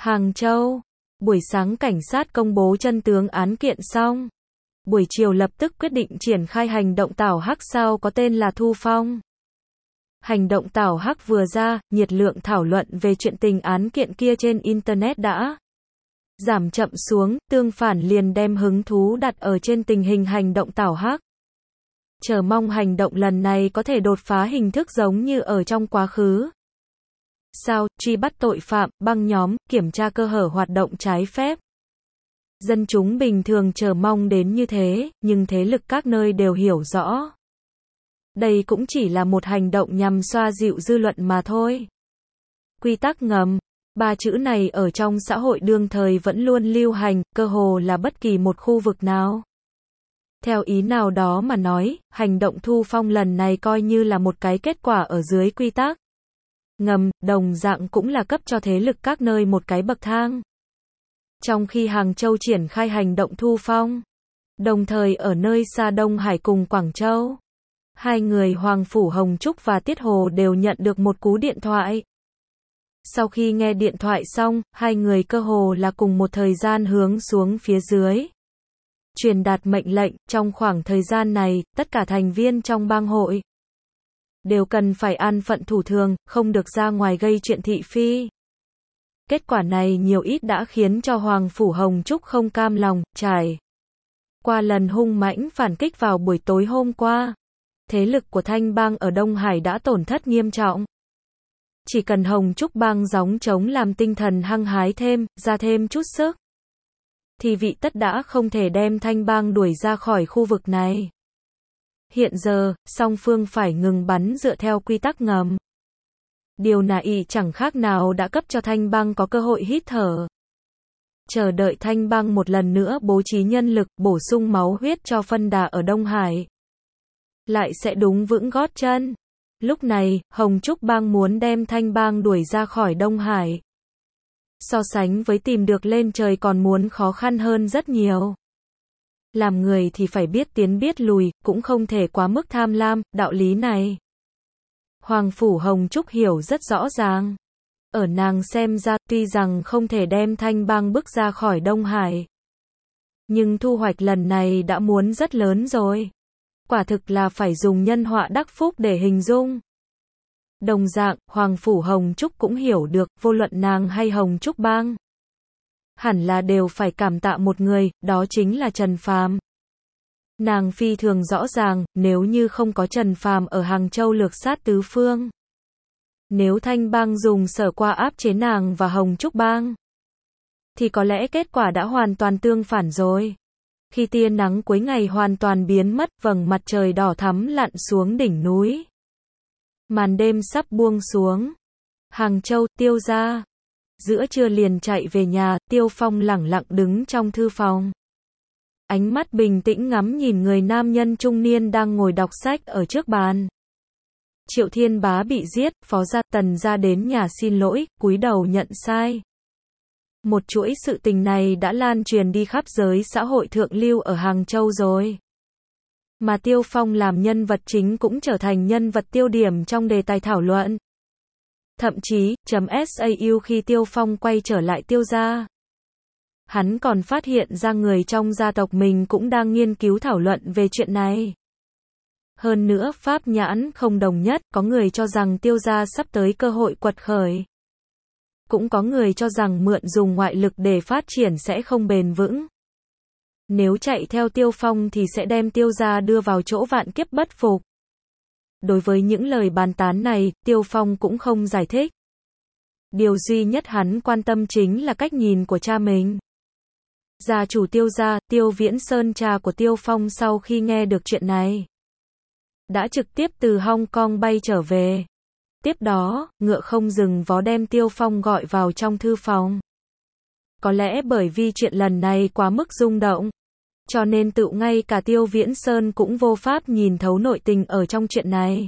Hàng Châu. Buổi sáng cảnh sát công bố chân tướng án kiện xong. Buổi chiều lập tức quyết định triển khai hành động Tảo Hắc sao có tên là Thu Phong. Hành động Tảo Hắc vừa ra, nhiệt lượng thảo luận về chuyện tình án kiện kia trên Internet đã giảm chậm xuống, tương phản liền đem hứng thú đặt ở trên tình hình hành động Tảo Hắc. Chờ mong hành động lần này có thể đột phá hình thức giống như ở trong quá khứ. Sao, truy bắt tội phạm, băng nhóm, kiểm tra cơ hở hoạt động trái phép. Dân chúng bình thường chờ mong đến như thế, nhưng thế lực các nơi đều hiểu rõ. Đây cũng chỉ là một hành động nhằm xoa dịu dư luận mà thôi. Quy tắc ngầm. Ba chữ này ở trong xã hội đương thời vẫn luôn lưu hành, cơ hồ là bất kỳ một khu vực nào. Theo ý nào đó mà nói, hành động Thu Phong lần này coi như là một cái kết quả ở dưới quy tắc ngầm, đồng dạng cũng là cấp cho thế lực các nơi một cái bậc thang. Trong khi Hàng Châu triển khai hành động Thu Phong, đồng thời ở nơi xa Đông Hải cùng Quảng Châu, hai người Hoàng Phủ Hồng Trúc và Tiết Hồ đều nhận được một cú điện thoại. Sau khi nghe điện thoại xong, hai người cơ hồ là cùng một thời gian hướng xuống phía dưới truyền đạt mệnh lệnh. Trong khoảng thời gian này, tất cả thành viên trong bang hội đều cần phải an phận thủ thường, không được ra ngoài gây chuyện thị phi. Kết quả này nhiều ít đã khiến cho Hoàng Phủ Hồng Trúc không cam lòng. Trải qua lần hung mãnh phản kích vào buổi tối hôm qua, thế lực của Thanh bang ở Đông Hải đã tổn thất nghiêm trọng. Chỉ cần Hồng Trúc bang gióng trống làm tinh thần hăng hái thêm, ra thêm chút sức, thì vị tất đã không thể đem Thanh bang đuổi ra khỏi khu vực này. Hiện giờ, song phương phải ngừng bắn dựa theo quy tắc ngầm. Điều này chẳng khác nào đã cấp cho Thanh bang có cơ hội hít thở. Chờ đợi Thanh bang một lần nữa bố trí nhân lực, bổ sung máu huyết cho phân đà ở Đông Hải, lại sẽ đúng vững gót chân. Lúc này, Hồng Trúc bang muốn đem Thanh bang đuổi ra khỏi Đông Hải, so sánh với tìm được lên trời còn muốn khó khăn hơn rất nhiều. Làm người thì phải biết tiến biết lùi, cũng không thể quá mức tham lam, đạo lý này Hoàng Phủ Hồng Trúc hiểu rất rõ ràng. Ở nàng xem ra, tuy rằng không thể đem Thanh bang bước ra khỏi Đông Hải, nhưng thu hoạch lần này đã muốn rất lớn rồi. Quả thực là phải dùng nhân họa đắc phúc để hình dung. Đồng dạng, Hoàng Phủ Hồng Trúc cũng hiểu được, vô luận nàng hay Hồng Trúc bang, hẳn là đều phải cảm tạ một người, đó chính là Trần Phàm. Nàng phi thường rõ ràng, nếu như không có Trần Phàm ở Hàng Châu lược sát tứ phương, nếu Thanh bang dùng Sở Qua áp chế nàng và Hồng Trúc bang, thì có lẽ kết quả đã hoàn toàn tương phản rồi. Khi tia nắng cuối ngày hoàn toàn biến mất, vầng mặt trời đỏ thắm lặn xuống đỉnh núi. Màn đêm sắp buông xuống. Hàng Châu, Tiêu gia. Giữa trưa liền chạy về nhà, Tiêu Phong lẳng lặng đứng trong thư phòng. Ánh mắt bình tĩnh ngắm nhìn người nam nhân trung niên đang ngồi đọc sách ở trước bàn. Triệu Thiên Bá bị giết, Phó gia Tần gia đến nhà xin lỗi, cúi đầu nhận sai. Một chuỗi sự tình này đã lan truyền đi khắp giới xã hội thượng lưu ở Hàng Châu rồi. Mà Tiêu Phong làm nhân vật chính cũng trở thành nhân vật tiêu điểm trong đề tài thảo luận. Thậm chí, .sau khi Tiêu Phong quay trở lại Tiêu gia, hắn còn phát hiện ra người trong gia tộc mình cũng đang nghiên cứu thảo luận về chuyện này. Hơn nữa, pháp nhãn không đồng nhất, có người cho rằng Tiêu gia sắp tới cơ hội quật khởi. Cũng có người cho rằng mượn dùng ngoại lực để phát triển sẽ không bền vững. Nếu chạy theo Tiêu Phong thì sẽ đem Tiêu gia đưa vào chỗ vạn kiếp bất phục. Đối với những lời bàn tán này, Tiêu Phong cũng không giải thích. Điều duy nhất hắn quan tâm chính là cách nhìn của cha mình. Gia chủ Tiêu gia, Tiêu Viễn Sơn cha của Tiêu Phong sau khi nghe được chuyện này, đã trực tiếp từ Hong Kong bay trở về. Tiếp đó, ngựa không dừng vó đem Tiêu Phong gọi vào trong thư phòng. Có lẽ bởi vì chuyện lần này quá mức rung động, cho nên tự ngay cả Tiêu Viễn Sơn cũng vô pháp nhìn thấu nội tình ở trong chuyện này.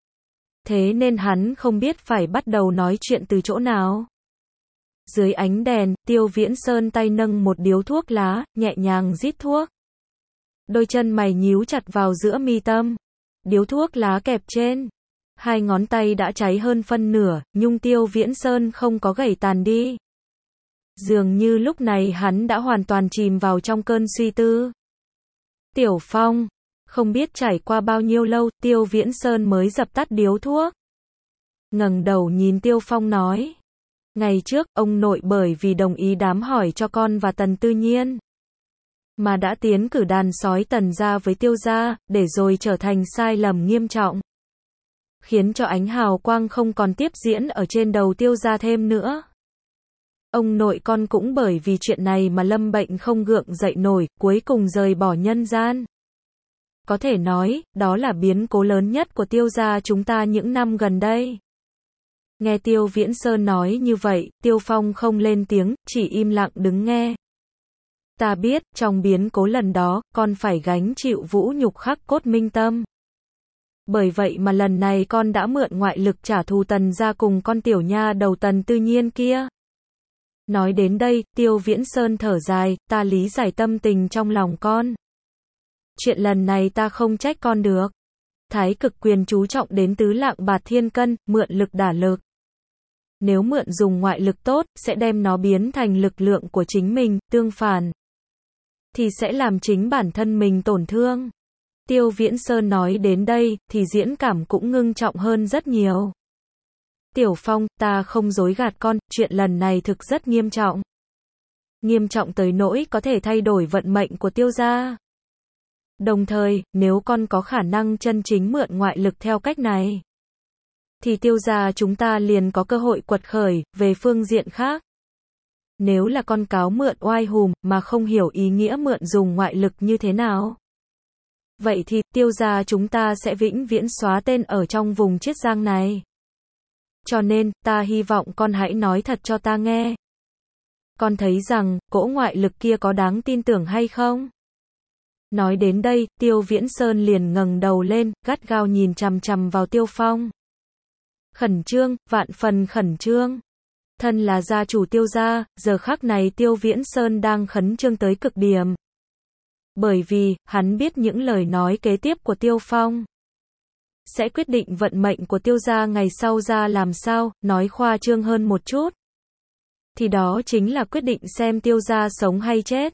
Thế nên hắn không biết phải bắt đầu nói chuyện từ chỗ nào. Dưới ánh đèn, Tiêu Viễn Sơn tay nâng một điếu thuốc lá, nhẹ nhàng rít thuốc. Đôi chân mày nhíu chặt vào giữa mi tâm. Điếu thuốc lá kẹp trên hai ngón tay đã cháy hơn phân nửa, nhưng Tiêu Viễn Sơn không có gẩy tàn đi. Dường như lúc này hắn đã hoàn toàn chìm vào trong cơn suy tư. Tiểu Phong, không biết trải qua bao nhiêu lâu, Tiêu Viễn Sơn mới dập tắt điếu thuốc. Ngẩng đầu nhìn Tiêu Phong nói. Ngày trước, ông nội bởi vì đồng ý đám hỏi cho con và Tần Tư Nhiên, mà đã tiến cử đàn sói Tần gia với Tiêu gia, để rồi trở thành sai lầm nghiêm trọng, khiến cho ánh hào quang không còn tiếp diễn ở trên đầu Tiêu gia thêm nữa. Ông nội con cũng bởi vì chuyện này mà lâm bệnh không gượng dậy nổi, cuối cùng rời bỏ nhân gian. Có thể nói, đó là biến cố lớn nhất của Tiêu gia chúng ta những năm gần đây. Nghe Tiêu Viễn Sơn nói như vậy, Tiêu Phong không lên tiếng, chỉ im lặng đứng nghe. Ta biết, trong biến cố lần đó, con phải gánh chịu vũ nhục khắc cốt minh tâm. Bởi vậy mà lần này con đã mượn ngoại lực trả thù Tần gia cùng con tiểu nha đầu Tần Tư Nhiên kia. Nói đến đây, Tiêu Viễn Sơn thở dài, ta lý giải tâm tình trong lòng con. Chuyện lần này ta không trách con được. Thái cực quyền chú trọng đến tứ lạng bạt thiên cân, mượn lực đả lực. Nếu mượn dùng ngoại lực tốt, sẽ đem nó biến thành lực lượng của chính mình, tương phản thì sẽ làm chính bản thân mình tổn thương. Tiêu Viễn Sơn nói đến đây, thì diễn cảm cũng ngưng trọng hơn rất nhiều. Tiểu Phong, ta không dối gạt con, chuyện lần này thực rất nghiêm trọng. Nghiêm trọng tới nỗi có thể thay đổi vận mệnh của Tiêu gia. Đồng thời, nếu con có khả năng chân chính mượn ngoại lực theo cách này, thì Tiêu gia chúng ta liền có cơ hội quật khởi, về phương diện khác. Nếu là con cáo mượn oai hùm, mà không hiểu ý nghĩa mượn dùng ngoại lực như thế nào, vậy thì, Tiêu gia chúng ta sẽ vĩnh viễn xóa tên ở trong vùng Chiết Giang này. Cho nên, ta hy vọng con hãy nói thật cho ta nghe. Con thấy rằng, cỗ ngoại lực kia có đáng tin tưởng hay không? Nói đến đây, Tiêu Viễn Sơn liền ngẩng đầu lên, gắt gao nhìn chằm chằm vào Tiêu Phong. Khẩn trương, vạn phần khẩn trương. Thân là gia chủ Tiêu gia, giờ khắc này Tiêu Viễn Sơn đang khẩn trương tới cực điểm. Bởi vì, hắn biết những lời nói kế tiếp của Tiêu Phong sẽ quyết định vận mệnh của Tiêu gia ngày sau ra làm sao, nói khoa trương hơn một chút, thì đó chính là quyết định xem Tiêu gia sống hay chết.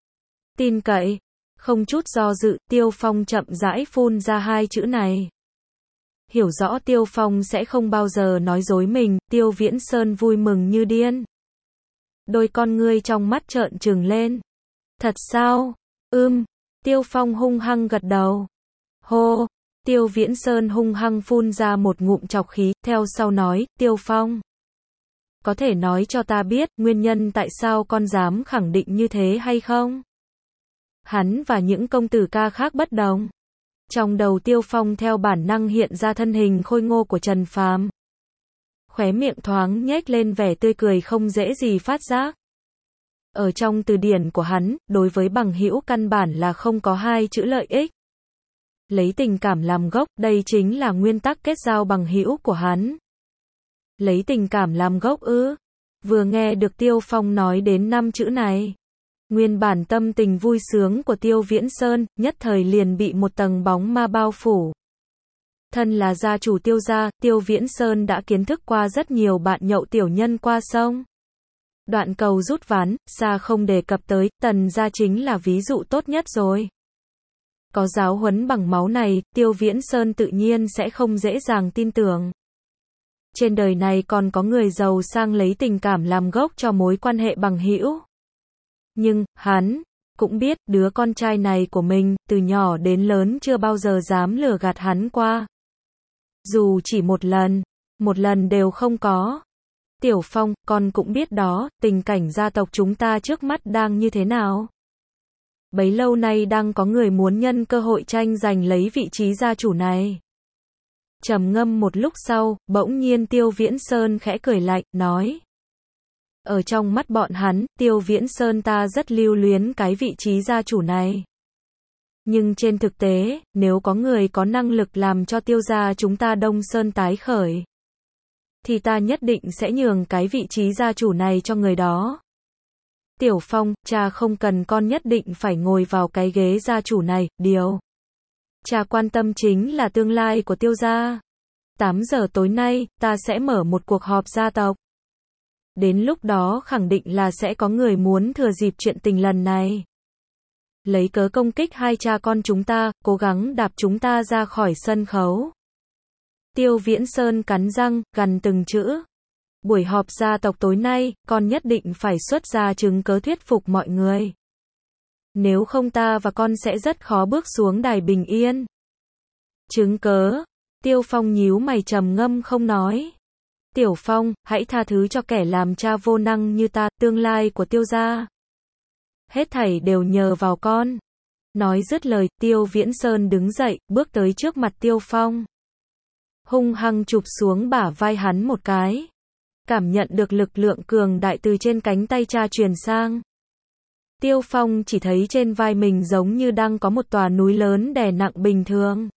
Tin cậy. Không chút do dự, Tiêu Phong chậm rãi phun ra hai chữ này. Hiểu rõ Tiêu Phong sẽ không bao giờ nói dối mình, Tiêu Viễn Sơn vui mừng như điên. Đôi con ngươi trong mắt trợn trừng lên. Thật sao? Tiêu Phong hung hăng gật đầu. Hô! Tiêu Viễn Sơn hung hăng phun ra một ngụm trọc khí, theo sau nói, Tiêu Phong, có thể nói cho ta biết, nguyên nhân tại sao con dám khẳng định như thế hay không? Hắn và những công tử ca khác bất đồng. Trong đầu Tiêu Phong theo bản năng hiện ra thân hình khôi ngô của Trần Phàm. Khóe miệng thoáng nhếch lên vẻ tươi cười không dễ gì phát giác. Ở trong từ điển của hắn, đối với bằng hữu căn bản là không có hai chữ lợi ích. Lấy tình cảm làm gốc, đây chính là nguyên tắc kết giao bằng hữu của hắn. Lấy tình cảm làm gốc ư? Vừa nghe được Tiêu Phong nói đến 5 chữ này, nguyên bản tâm tình vui sướng của Tiêu Viễn Sơn, nhất thời liền bị một tầng bóng ma bao phủ. Thân là gia chủ Tiêu gia, Tiêu Viễn Sơn đã kiến thức qua rất nhiều bạn nhậu tiểu nhân qua sông đoạn cầu rút ván, xa không đề cập tới, Tần gia chính là ví dụ tốt nhất rồi. Có giáo huấn bằng máu này, Tiêu Viễn Sơn tự nhiên sẽ không dễ dàng tin tưởng. Trên đời này còn có người giàu sang lấy tình cảm làm gốc cho mối quan hệ bằng hữu. Nhưng, hắn cũng biết, đứa con trai này của mình, từ nhỏ đến lớn chưa bao giờ dám lừa gạt hắn qua. Dù chỉ một lần đều không có. Tiểu Phong, con cũng biết đó, tình cảnh gia tộc chúng ta trước mắt đang như thế nào. Bấy lâu nay đang có người muốn nhân cơ hội tranh giành lấy vị trí gia chủ này. Trầm ngâm một lúc sau, bỗng nhiên Tiêu Viễn Sơn khẽ cười lạnh, nói. Ở trong mắt bọn hắn, Tiêu Viễn Sơn ta rất lưu luyến cái vị trí gia chủ này. Nhưng trên thực tế, nếu có người có năng lực làm cho Tiêu gia chúng ta Đông Sơn tái khởi, thì ta nhất định sẽ nhường cái vị trí gia chủ này cho người đó. Tiểu Phong, cha không cần con nhất định phải ngồi vào cái ghế gia chủ này, điều cha quan tâm chính là tương lai của Tiêu gia. 8 giờ tối nay, ta sẽ mở một cuộc họp gia tộc. Đến lúc đó khẳng định là sẽ có người muốn thừa dịp chuyện tình lần này. Lấy cớ công kích hai cha con chúng ta, cố gắng đạp chúng ta ra khỏi sân khấu. Tiêu Viễn Sơn cắn răng, gằn từng chữ. Buổi họp gia tộc tối nay, con nhất định phải xuất ra chứng cớ thuyết phục mọi người. Nếu không ta và con sẽ rất khó bước xuống đài bình yên. Chứng cớ? Tiêu Phong nhíu mày trầm ngâm không nói. Tiểu Phong, hãy tha thứ cho kẻ làm cha vô năng như ta, tương lai của Tiêu gia. Hết thảy đều nhờ vào con. Nói dứt lời, Tiêu Viễn Sơn đứng dậy, bước tới trước mặt Tiêu Phong. Hung hăng chụp xuống bả vai hắn một cái. Cảm nhận được lực lượng cường đại từ trên cánh tay cha truyền sang. Tiêu Phong chỉ thấy trên vai mình giống như đang có một tòa núi lớn đè nặng bình thường.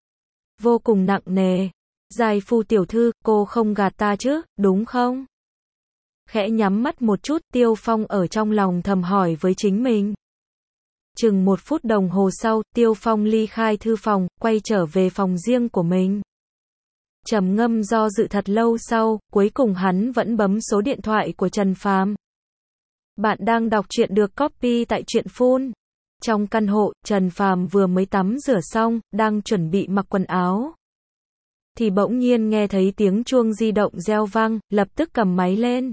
Vô cùng nặng nề. Giai Phu tiểu thư, cô không gạt ta chứ, đúng không? Khẽ nhắm mắt một chút, Tiêu Phong ở trong lòng thầm hỏi với chính mình. Chừng 1 phút đồng hồ sau, Tiêu Phong ly khai thư phòng, quay trở về phòng riêng của mình. Trầm ngâm do dự thật lâu sau, cuối cùng hắn vẫn bấm số điện thoại của Trần Phàm. Bạn đang đọc truyện được copy tại truyện Phun. Trong căn hộ, Trần Phàm vừa mới tắm rửa xong, đang chuẩn bị mặc quần áo. Thì bỗng nhiên nghe thấy tiếng chuông di động reo vang, lập tức cầm máy lên.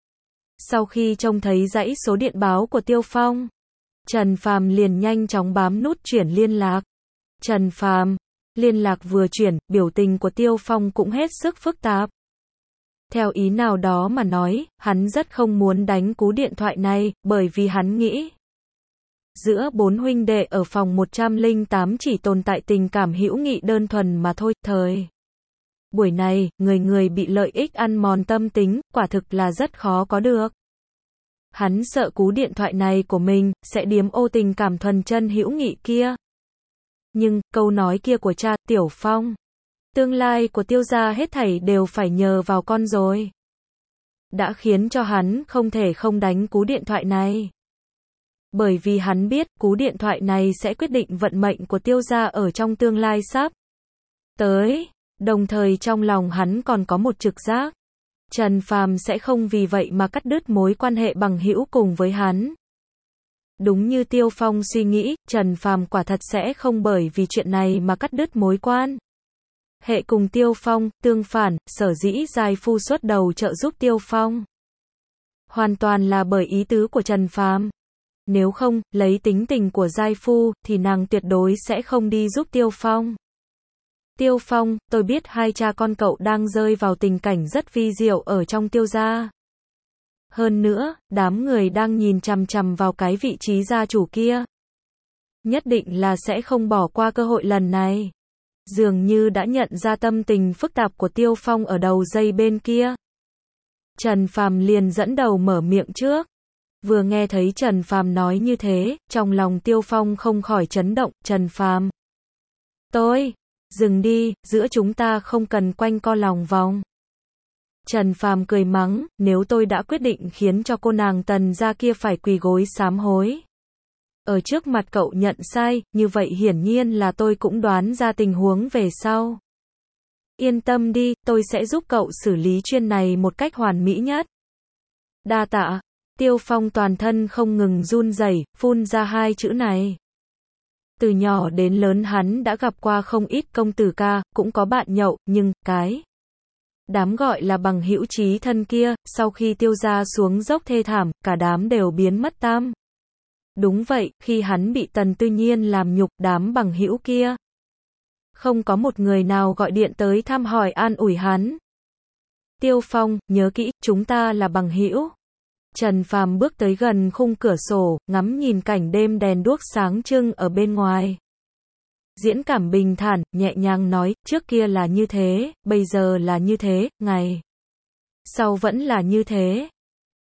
Sau khi trông thấy dãy số điện báo của Tiêu Phong, Trần Phàm liền nhanh chóng bám nút chuyển liên lạc. Trần Phàm, liên lạc vừa chuyển, biểu tình của Tiêu Phong cũng hết sức phức tạp. Theo ý nào đó mà nói, hắn rất không muốn đánh cú điện thoại này, bởi vì hắn nghĩ giữa 4 huynh đệ ở phòng 108 chỉ tồn tại tình cảm hữu nghị đơn thuần mà thôi. Thời buổi này, người người bị lợi ích ăn mòn tâm tính, quả thực là rất khó có được. Hắn sợ cú điện thoại này của mình sẽ điếm ô tình cảm thuần chân hữu nghị kia. Nhưng, câu nói kia của cha, Tiểu Phong, tương lai của Tiêu gia hết thảy đều phải nhờ vào con rồi, đã khiến cho hắn không thể không đánh cú điện thoại này. Bởi vì hắn biết, cú điện thoại này sẽ quyết định vận mệnh của Tiêu gia ở trong tương lai sắp tới. Đồng thời trong lòng hắn còn có một trực giác. Trần Phàm sẽ không vì vậy mà cắt đứt mối quan hệ bằng hữu cùng với hắn. Đúng như Tiêu Phong suy nghĩ, Trần Phàm quả thật sẽ không bởi vì chuyện này mà cắt đứt mối quan hệ cùng Tiêu Phong. Tương phản, sở dĩ Giai Phu xuất đầu trợ giúp Tiêu Phong, hoàn toàn là bởi ý tứ của Trần Phàm. Nếu không, lấy tính tình của Giai Phu, thì nàng tuyệt đối sẽ không đi giúp Tiêu Phong. Tiêu Phong, tôi biết hai cha con cậu đang rơi vào tình cảnh rất vi diệu ở trong Tiêu gia. Hơn nữa, đám người đang nhìn chằm chằm vào cái vị trí gia chủ kia. Nhất định là sẽ không bỏ qua cơ hội lần này. Dường như đã nhận ra tâm tình phức tạp của Tiêu Phong ở đầu dây bên kia. Trần Phàm liền dẫn đầu mở miệng trước. Vừa nghe thấy Trần Phàm nói như thế, trong lòng Tiêu Phong không khỏi chấn động. Trần Phàm, dừng đi, giữa chúng ta không cần quanh co lòng vòng. Trần Phàm cười mắng, nếu tôi đã quyết định khiến cho cô nàng Tần gia kia phải quỳ gối sám hối ở trước mặt cậu nhận sai, như vậy hiển nhiên là tôi cũng đoán ra tình huống về sau. Yên tâm đi, tôi sẽ giúp cậu xử lý chuyện này một cách hoàn mỹ nhất. Đa tạ. Tiêu Phong toàn thân không ngừng run rẩy, phun ra hai chữ này. Từ nhỏ đến lớn hắn đã gặp qua không ít công tử ca, cũng có bạn nhậu, nhưng cái đám gọi là bằng hữu chí thân kia, sau khi Tiêu gia xuống dốc thê thảm, cả đám đều biến mất tam. Đúng vậy, khi hắn bị Tần Tư Nhiên làm nhục, đám bằng hữu kia không có một người nào gọi điện tới thăm hỏi an ủi hắn. Tiêu Phong, nhớ kỹ, chúng ta là bằng hữu. Trần Phàm bước tới gần khung cửa sổ, ngắm nhìn cảnh đêm đèn đuốc sáng trưng ở bên ngoài. Diễn cảm bình thản, nhẹ nhàng nói, trước kia là như thế, bây giờ là như thế, ngày sau vẫn là như thế.